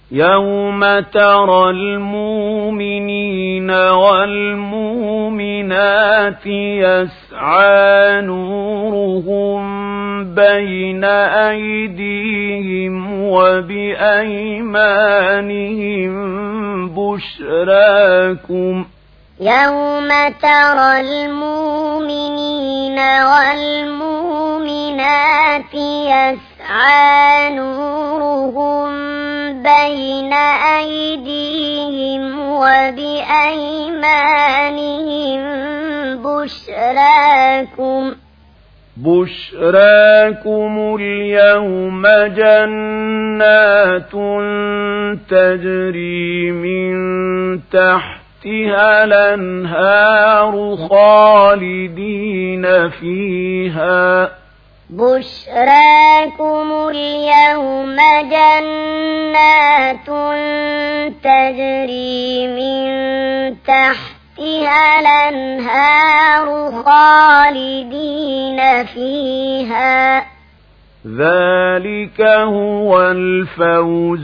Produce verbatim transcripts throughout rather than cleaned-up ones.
يوم ترى المؤمنين والمؤمنات يسعى نورهم بين أيديهم وبأيمانهم بشراكم يوم ترى المؤمنين والمؤمنات يسعى نورهم بين أيديهم وبأيمانهم بشراكم بشراكم اليوم جنات تجري من تحتها الأنهار خالدين فيها بشراكم اليوم جنات تجري من تحتها الأنهار خالدين فيها ذلك هو الفوز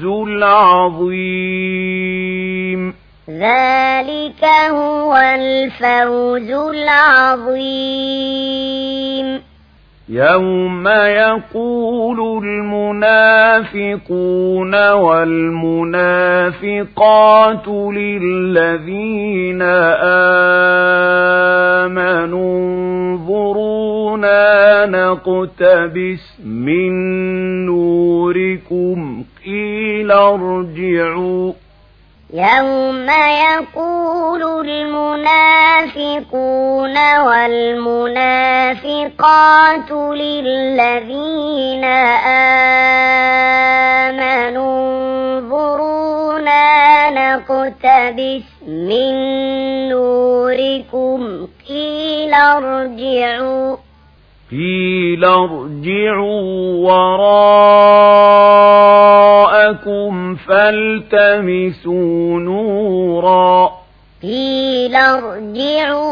العظيم ذلك هو الفوز العظيم يوم يقول المنافقون والمنافقات للذين آمنوا انظرونا نقتبس من نوركم قيل ارجعوا يوم يقول المنافقون والمنافقات للذين آمنوا انظرونا نقتبس من نوركم قيل ارجعوا قيل ارجعوا وراءكم فالتمسوا نورا قيل ارجعوا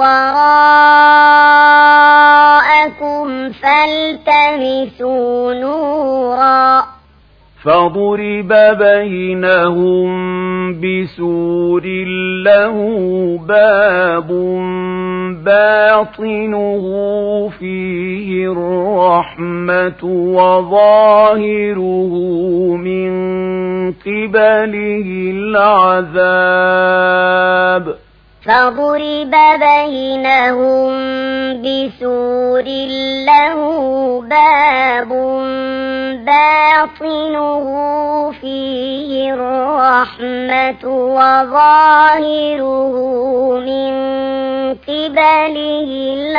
وراءكم فالتمسوا نورا فضرب بينهم بسور له باب باطنه فيه الرحمة وظاهره من قبله العذاب فضرب بينهم بسور له باب باطنه فيه الرحمة وظاهره من قبله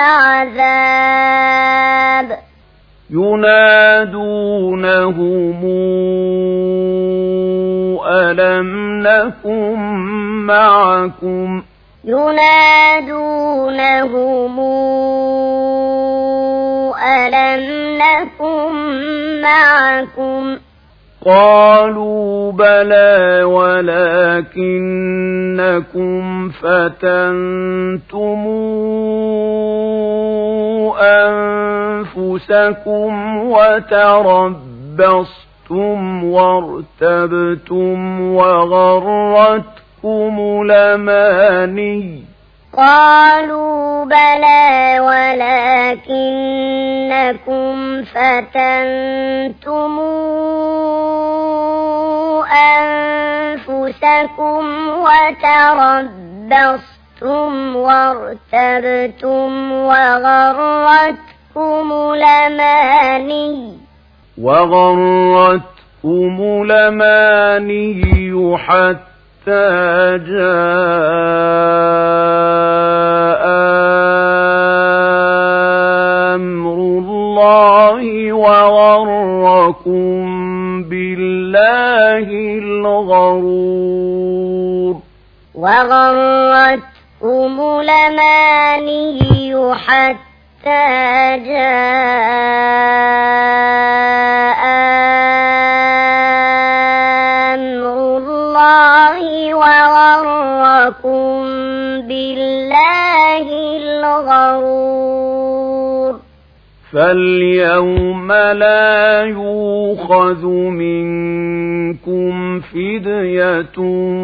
العذاب ينادونهم ألم نكن معكم ينادونهم ألم نكن معكم قالوا بلى ولكنكم فتنتم أنفسكم وتربصتم وارتبتم وغرتكم الأماني قالوا بلى ولكنكم فتنتم أنفسكم وتربصتم وارتبتم وغرتكم الأماني وغرتكم الأماني حتى جاء أمر الله وغركم بالله الغرور وغرتكم الأماني حتى جاء أمر الله وغركم بالله الغرور فاليوم لا يؤخذ منكم فدية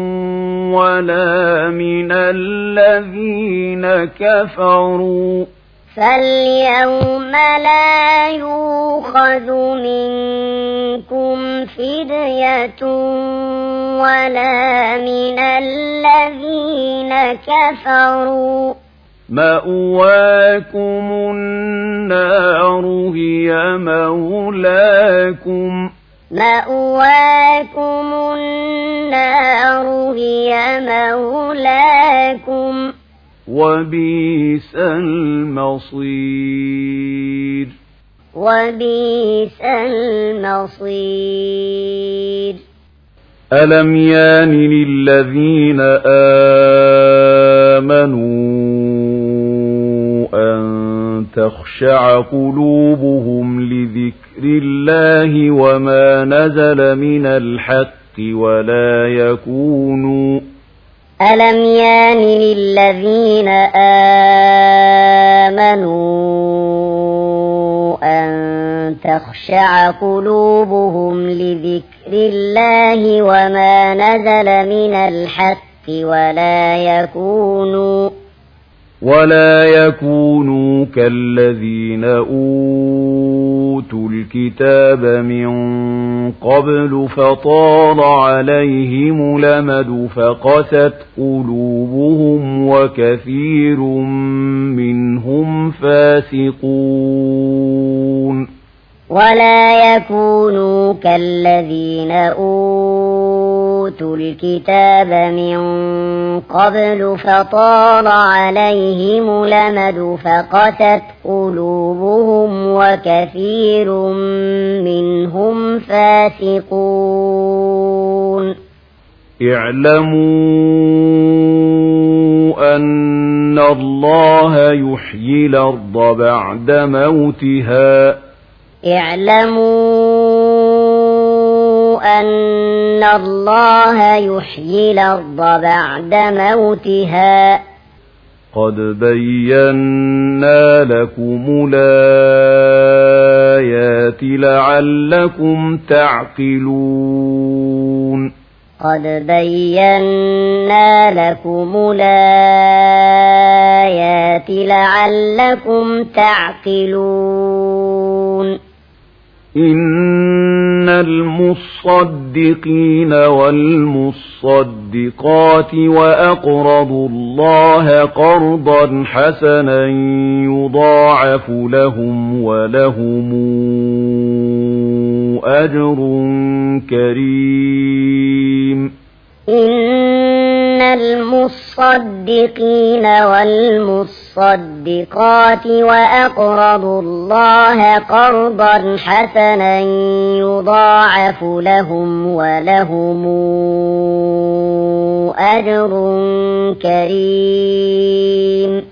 ولا من الذين كفروا فاليوم لا يؤخذ منكم فدية ولا من الذين كفروا مأواكم النار هي مولاكم مأواكم النار هي مولاكم وبئس المصير وبئس المصير ألم يان للذين آمنوا أن تخشع قلوبهم لذكر الله وما نزل من الحق ولا يكونوا ألم يان للذين آمنوا أن تخشع قلوبهم لذكر الله وما نزل من الحق ولا يكونوا ولا يكونوا كالذين أوتوا الكتاب من قبل فطال عليهم الأمد فقست قلوبهم وكثير منهم فاسقون ولا يكونوا كالذين أوتوا الكتاب من قبل فطال عليهم الأمد فقست قلوبهم وكثير منهم فاسقون اعلموا أن الله يحيي الأرض بعد موتها اعلموا أن الله يحيي الأرض بعد موتها قد بينا لكم الآيات لعلكم تعقلون قد بينا لكم الآيات لعلكم تعقلون إن المصدقين والمصدقات وأقرضوا الله قرضا حسنا يضاعف لهم ولهم أجر كريم إن المصدقين والمصدقات وأقرضوا الله قرضا حسنا يضاعف لهم ولهم أجر كريم